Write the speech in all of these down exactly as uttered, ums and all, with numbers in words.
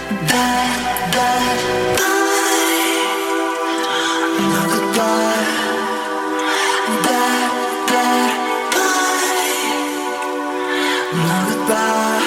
Bye, bye, bye. No goodbye. Bye, bye, bye. No goodbye.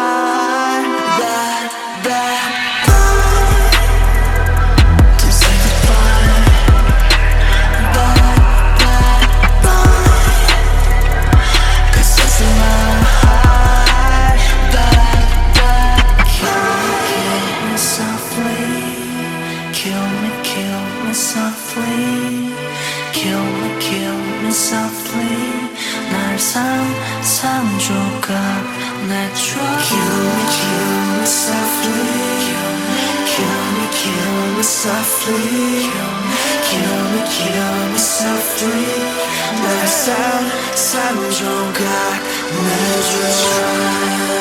Bye, bye, bye. Don't say goodbye. Bye, bye, bye. 'Cause it's in my heart. Bye, bye. Kill me softly. Kill me, kill me softly. Kill me, kill me softly. 날 상상조각 내줘. Kill me, kill me softly. Kill me, kill me softly. Kill me, kill me softly. 날 상상조각 내줘.